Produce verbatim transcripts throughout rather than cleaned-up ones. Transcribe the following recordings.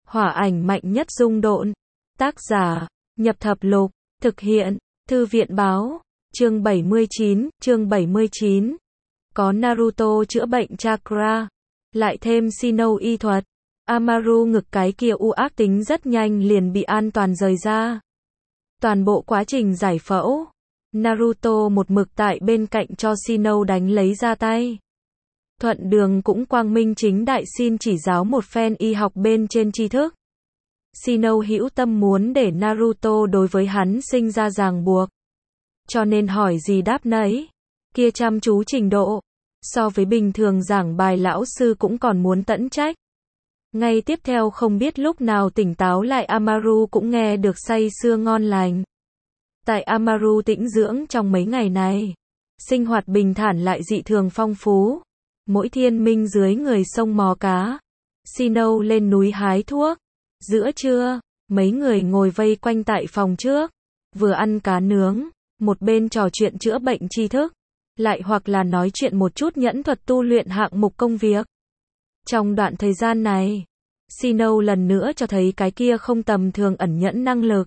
Hỏa ảnh mạnh nhất dung độn. Tác giả, Nhập Thập Lục. Thực hiện, Thư viện báo. Chương bảy mươi chín, chương bảy mươi chín. Có Naruto chữa bệnh chakra, lại thêm Shino y thuật. Amaru ngực cái kia u ác tính rất nhanh liền bị an toàn rời ra. Toàn bộ quá trình giải phẫu, Naruto một mực tại bên cạnh cho Shino đánh lấy ra tay. Thuận đường cũng quang minh chính đại xin chỉ giáo một phen y học bên trên tri thức. Shino hữu tâm muốn để Naruto đối với hắn sinh ra ràng buộc, cho nên hỏi gì đáp nấy. Kia chăm chú trình độ, so với bình thường giảng bài lão sư cũng còn muốn tận trách. Ngay tiếp theo không biết lúc nào tỉnh táo lại Amaru cũng nghe được say sưa ngon lành. Tại Amaru tĩnh dưỡng trong mấy ngày này, sinh hoạt bình thản lại dị thường phong phú. Mỗi thiên minh dưới người sông mò cá, Shino lên núi hái thuốc. Giữa trưa, mấy người ngồi vây quanh tại phòng trước, vừa ăn cá nướng, một bên trò chuyện chữa bệnh tri thức, lại hoặc là nói chuyện một chút nhẫn thuật tu luyện hạng mục công việc. Trong đoạn thời gian này, Shino lần nữa cho thấy cái kia không tầm thường ẩn nhẫn năng lực.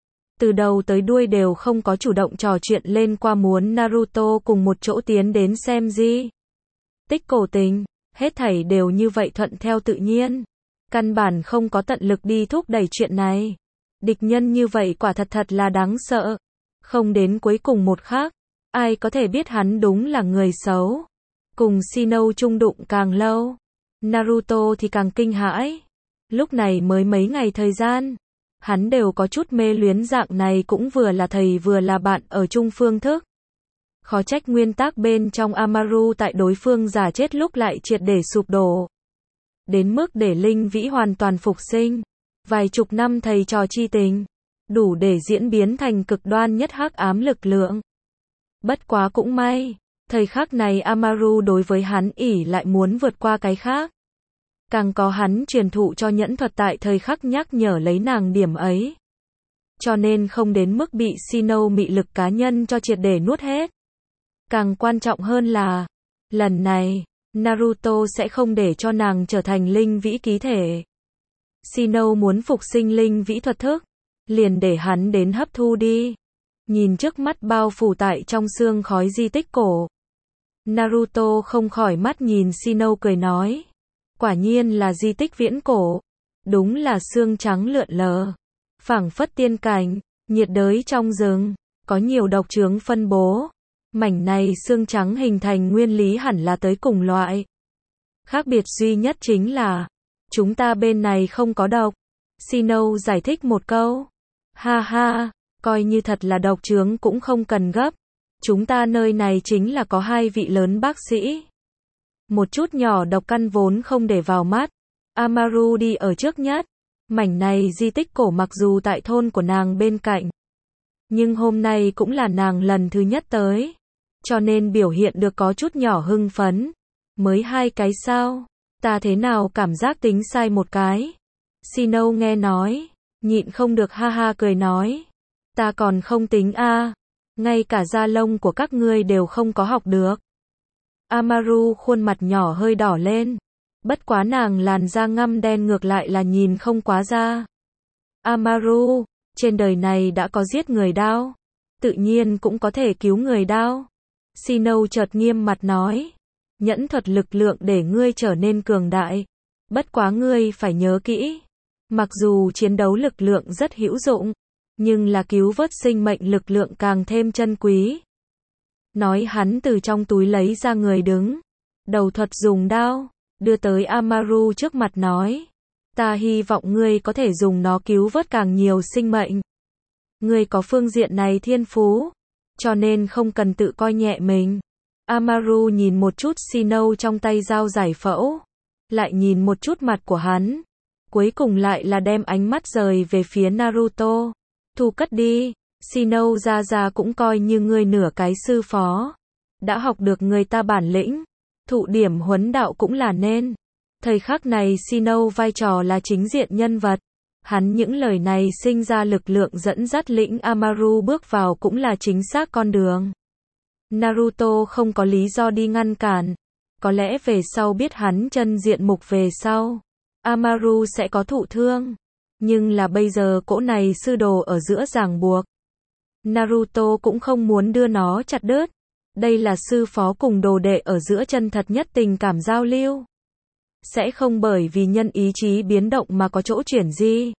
Từ đầu tới đuôi đều không có chủ động trò chuyện lên qua muốn Naruto cùng một chỗ tiến đến xem gì. Tích cổ tình, hết thảy đều như vậy thuận theo tự nhiên. Căn bản không có tận lực đi thúc đẩy chuyện này. Địch nhân như vậy quả thật thật là đáng sợ. Không đến cuối cùng một khắc, ai có thể biết hắn đúng là người xấu. Cùng Shino chung đụng càng lâu, Naruto thì càng kinh hãi. Lúc này mới mấy ngày thời gian, hắn đều có chút mê luyến dạng này cũng vừa là thầy vừa là bạn ở chung phương thức. Khó trách nguyên tắc bên trong Amaru tại đối phương giả chết lúc lại triệt để sụp đổ. Đến mức để Linh Vĩ hoàn toàn phục sinh. Vài chục năm thầy trò chi tình, đủ để diễn biến thành cực đoan nhất hắc ám lực lượng. Bất quá cũng may, thời khắc này Amaru đối với hắn ỷ lại muốn vượt qua cái khác. Càng có hắn truyền thụ cho nhẫn thuật tại thời khắc nhắc nhở lấy nàng điểm ấy. Cho nên không đến mức bị Shino mị lực cá nhân cho triệt để nuốt hết. Càng quan trọng hơn là, lần này, Naruto sẽ không để cho nàng trở thành linh vĩ ký thể. Shino muốn phục sinh linh vĩ thuật thức, liền để hắn đến hấp thu đi. Nhìn trước mắt bao phủ tại trong xương khói di tích cổ, Naruto không khỏi mắt nhìn Shino cười nói. Quả nhiên là di tích viễn cổ. Đúng là xương trắng lượn lờ, phảng phất tiên cảnh, nhiệt đới trong rừng, có nhiều độc chướng phân bố. Mảnh này xương trắng hình thành nguyên lý hẳn là tới cùng loại. Khác biệt duy nhất chính là, chúng ta bên này không có độc. Shino giải thích một câu. Ha ha, coi như thật là độc chướng cũng không cần gấp. Chúng ta nơi này chính là có hai vị lớn bác sĩ. Một chút nhỏ độc căn vốn không để vào mắt. Amaru đi ở trước nhất. Mảnh này di tích cổ mặc dù tại thôn của nàng bên cạnh, nhưng hôm nay cũng là nàng lần thứ nhất tới. Cho nên biểu hiện được có chút nhỏ hưng phấn. Mới hai cái sao? Ta thế nào cảm giác tính sai một cái? Shino nghe nói, nhịn không được ha ha cười nói. Ta còn không tính a, à. Ngay cả da lông của các ngươi đều không có học được. Amaru khuôn mặt nhỏ hơi đỏ lên. Bất quá nàng làn da ngăm đen ngược lại là nhìn không quá ra. Amaru, trên đời này đã có giết người đao, tự nhiên cũng có thể cứu người đao. Shino chợt nghiêm mặt nói. Nhẫn thuật lực lượng để ngươi trở nên cường đại. Bất quá ngươi phải nhớ kỹ. Mặc dù chiến đấu lực lượng rất hữu dụng, nhưng là cứu vớt sinh mệnh lực lượng càng thêm chân quý. Nói hắn từ trong túi lấy ra người đứng. Đầu thuật dùng đao, đưa tới Amaru trước mặt nói. Ta hy vọng ngươi có thể dùng nó cứu vớt càng nhiều sinh mệnh. Ngươi có phương diện này thiên phú, cho nên không cần tự coi nhẹ mình. Amaru nhìn một chút Shino trong tay dao giải phẫu, lại nhìn một chút mặt của hắn, cuối cùng lại là đem ánh mắt rời về phía Naruto. Thu cất đi, Shino ra ra cũng coi như ngươi nửa cái sư phó. Đã học được người ta bản lĩnh, thụ điểm huấn đạo cũng là nên. Thời khắc này Shino vai trò là chính diện nhân vật. Hắn những lời này sinh ra lực lượng dẫn dắt lĩnh Amaru bước vào cũng là chính xác con đường. Naruto không có lý do đi ngăn cản. Có lẽ về sau biết hắn chân diện mục về sau, Amaru sẽ có thụ thương. Nhưng là bây giờ cỗ này sư đồ ở giữa ràng buộc. Naruto cũng không muốn đưa nó chặt đứt. Đây là sư phó cùng đồ đệ ở giữa chân thật nhất tình cảm giao lưu. Sẽ không bởi vì nhân ý chí biến động mà có chỗ chuyển di.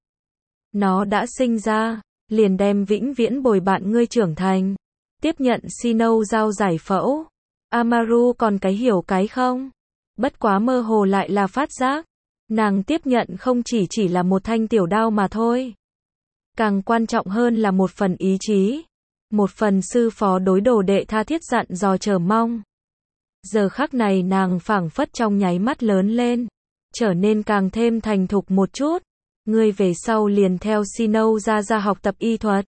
Nó đã sinh ra, liền đem vĩnh viễn bồi bạn ngươi trưởng thành. Tiếp nhận Shino giao giải phẫu. Amaru còn cái hiểu cái không? Bất quá mơ hồ lại là phát giác. Nàng tiếp nhận không chỉ chỉ là một thanh tiểu đao mà thôi. Càng quan trọng hơn là một phần ý chí. Một phần sư phó đối đồ đệ tha thiết dặn dò chờ mong. Giờ khắc này nàng phảng phất trong nháy mắt lớn lên. Trở nên càng thêm thành thục một chút. Ngươi về sau liền theo Shino ra ra học tập y thuật.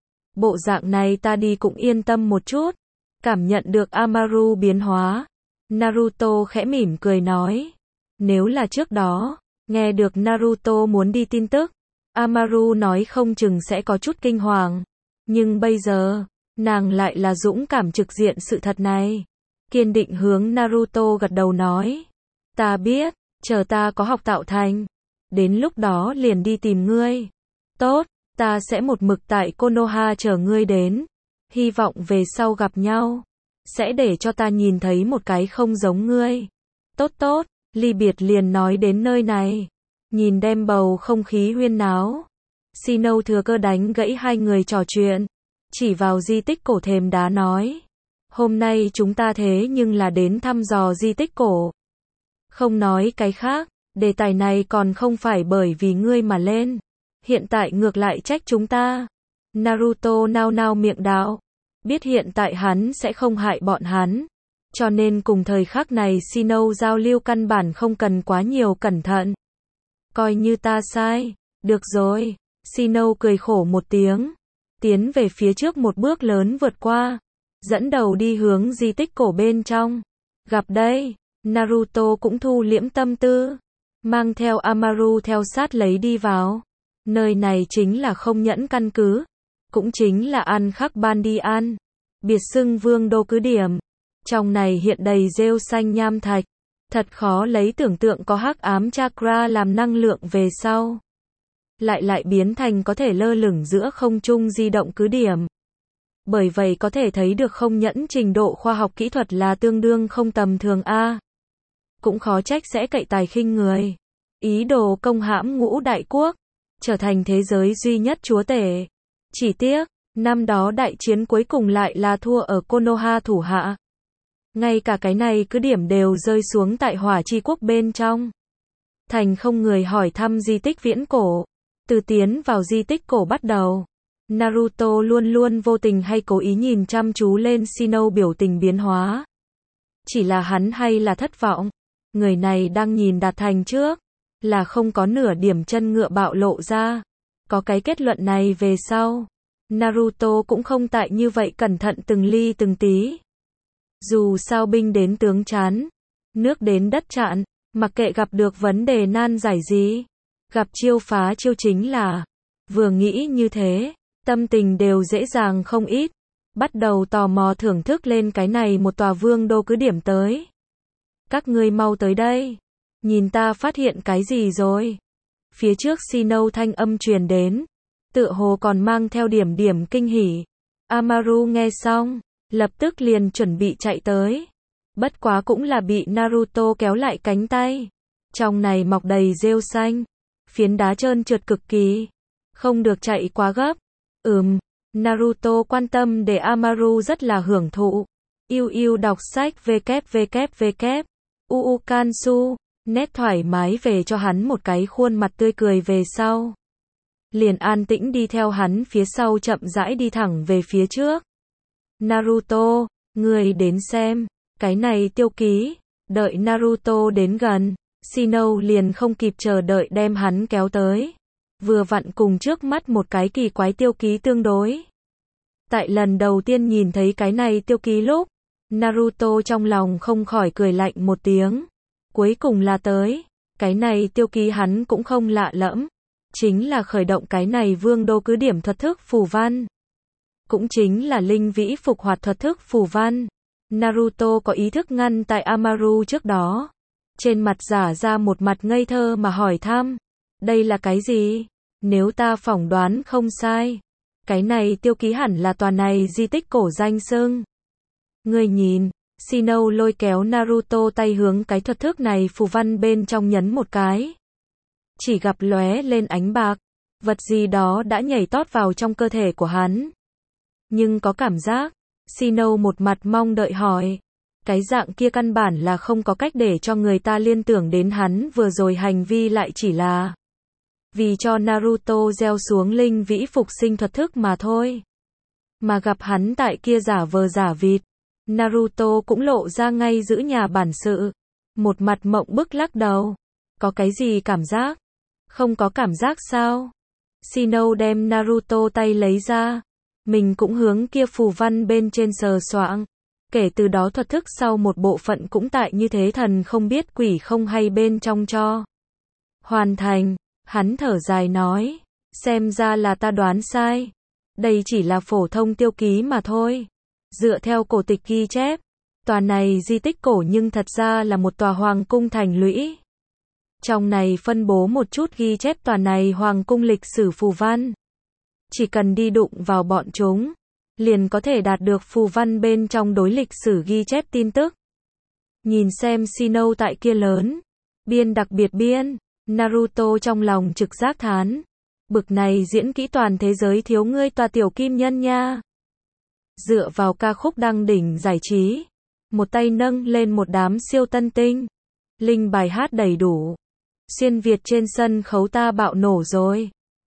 Bộ dạng này ta đi cũng yên tâm một chút. Cảm nhận được Amaru biến hóa. Naruto khẽ mỉm cười nói. Nếu là trước đó, nghe được Naruto muốn đi tin tức, Amaru nói không chừng sẽ có chút kinh hoàng. Nhưng bây giờ, nàng lại là dũng cảm trực diện sự thật này. Kiên định hướng Naruto gật đầu nói. Ta biết, chờ ta có học tạo thành. Đến lúc đó liền đi tìm ngươi. Tốt, ta sẽ một mực tại Konoha chờ ngươi đến. Hy vọng về sau gặp nhau. Sẽ để cho ta nhìn thấy một cái không giống ngươi. Tốt tốt, ly biệt liền nói đến nơi này. Nhìn đem bầu không khí huyên náo. Shino thừa cơ đánh gãy hai người trò chuyện. Chỉ vào di tích cổ thềm đá nói. Hôm nay chúng ta thế nhưng là đến thăm dò di tích cổ. Không nói cái khác, đề tài này còn không phải bởi vì ngươi mà lên. Hiện tại ngược lại trách chúng ta. Naruto nao nao miệng đạo. Biết hiện tại hắn sẽ không hại bọn hắn. Cho nên cùng thời khắc này Shino giao lưu căn bản không cần quá nhiều cẩn thận. Coi như ta sai. Được rồi. Shino cười khổ một tiếng. Tiến về phía trước một bước lớn vượt qua. Dẫn đầu đi hướng di tích cổ bên trong. Gặp đây. Naruto cũng thu liễm tâm tư. Mang theo Amaru theo sát lấy đi vào. Nơi này chính là không nhẫn căn cứ. Cũng chính là ăn khắc ban đi ăn. Biệt xưng vương đô cứ điểm. Trong này hiện đầy rêu xanh nham thạch. Thật khó lấy tưởng tượng có hắc ám chakra làm năng lượng về sau. Lại lại biến thành có thể lơ lửng giữa không trung di động cứ điểm. Bởi vậy có thể thấy được không nhẫn trình độ khoa học kỹ thuật là tương đương không tầm thường a. Cũng khó trách sẽ cậy tài khinh người. Ý đồ công hãm ngũ đại quốc. Trở thành thế giới duy nhất chúa tể. Chỉ tiếc, năm đó đại chiến cuối cùng lại là thua ở Konoha thủ hạ. Ngay cả cái này cứ điểm đều rơi xuống tại hỏa chi quốc bên trong. Thành không người hỏi thăm di tích viễn cổ. Từ tiến vào di tích cổ bắt đầu. Naruto luôn luôn vô tình hay cố ý nhìn chăm chú lên Shino biểu tình biến hóa. Chỉ là hắn hay là thất vọng. Người này đang nhìn đạt thành trước. Là không có nửa điểm chân ngựa bạo lộ ra. Có cái kết luận này về sau. Naruto cũng không tại như vậy cẩn thận từng ly từng tí. Dù sao binh đến tướng chán. Nước đến đất chặn. Mặc kệ gặp được vấn đề nan giải gì. Gặp chiêu phá chiêu chính là. Vừa nghĩ như thế. Tâm tình đều dễ dàng không ít. Bắt đầu tò mò thưởng thức lên cái này một tòa vương đô cứ điểm tới. Các ngươi mau tới đây. Nhìn ta phát hiện cái gì rồi. Phía trước Shino thanh âm truyền đến. Tựa hồ còn mang theo điểm điểm kinh hỉ. Amaru nghe xong. Lập tức liền chuẩn bị chạy tới. Bất quá cũng là bị Naruto kéo lại cánh tay. Trong này mọc đầy rêu xanh. Phiến đá trơn trượt cực kỳ. Không được chạy quá gấp. Ừm. Naruto quan tâm để Amaru rất là hưởng thụ. Yêu yêu đọc sách www. Uu Kansu. Nét thoải mái về cho hắn một cái khuôn mặt tươi cười về sau. Liền an tĩnh đi theo hắn phía sau chậm rãi đi thẳng về phía trước. Naruto, người đến xem. Cái này tiêu ký. Đợi Naruto đến gần. Shino liền không kịp chờ đợi đem hắn kéo tới. Vừa vặn cùng trước mắt một cái kỳ quái tiêu ký tương đối. Tại lần đầu tiên nhìn thấy cái này tiêu ký lúc. Naruto trong lòng không khỏi cười lạnh một tiếng. Cuối cùng là tới. Cái này tiêu ký hắn cũng không lạ lẫm. Chính là khởi động cái này vương đô cứ điểm thuật thức phù văn. Cũng chính là linh vĩ phục hoạt thuật thức phù văn. Naruto có ý thức ngăn tại Amaru trước đó. Trên mặt giả ra một mặt ngây thơ mà hỏi thăm. Đây là cái gì? Nếu ta phỏng đoán không sai, cái này tiêu ký hẳn là tòa này di tích cổ danh xưng. Ngươi nhìn, Shino lôi kéo Naruto tay hướng cái thuật thức này phù văn bên trong nhấn một cái. Chỉ gặp lóe lên ánh bạc, vật gì đó đã nhảy tót vào trong cơ thể của hắn. Nhưng có cảm giác, Shino một mặt mong đợi hỏi. Cái dạng kia căn bản là không có cách để cho người ta liên tưởng đến hắn vừa rồi hành vi lại chỉ là vì cho Naruto gieo xuống linh vĩ phục sinh thuật thức mà thôi. Mà gặp hắn tại kia giả vờ giả vịt, Naruto cũng lộ ra ngay giữ nhà bản sự. Một mặt mộng bức lắc đầu. Có cái gì cảm giác? Không có cảm giác sao? Shino đem Naruto tay lấy ra. Mình cũng hướng kia phù văn bên trên sờ soạng. Kể từ đó thuật thức sau một bộ phận cũng tại như thế thần không biết quỷ không hay bên trong cho hoàn thành. Hắn thở dài nói. Xem ra là ta đoán sai. Đây chỉ là phổ thông tiêu ký mà thôi. Dựa theo cổ tịch ghi chép, tòa này di tích cổ nhưng thật ra là một tòa hoàng cung thành lũy. Trong này phân bố một chút ghi chép tòa này hoàng cung lịch sử phù văn. Chỉ cần đi đụng vào bọn chúng, liền có thể đạt được phù văn bên trong đối lịch sử ghi chép tin tức. Nhìn xem Shino tại kia lớn, biên đặc biệt biên, Naruto trong lòng trực giác thán. Bực này diễn kỹ toàn thế giới thiếu ngươi tòa tiểu kim nhân nha. Dựa vào ca khúc đăng đỉnh giải trí, một tay nâng lên một đám siêu tân tinh. Linh bài hát đầy đủ. Xuyên Việt trên sân khấu ta bạo nổ rồi.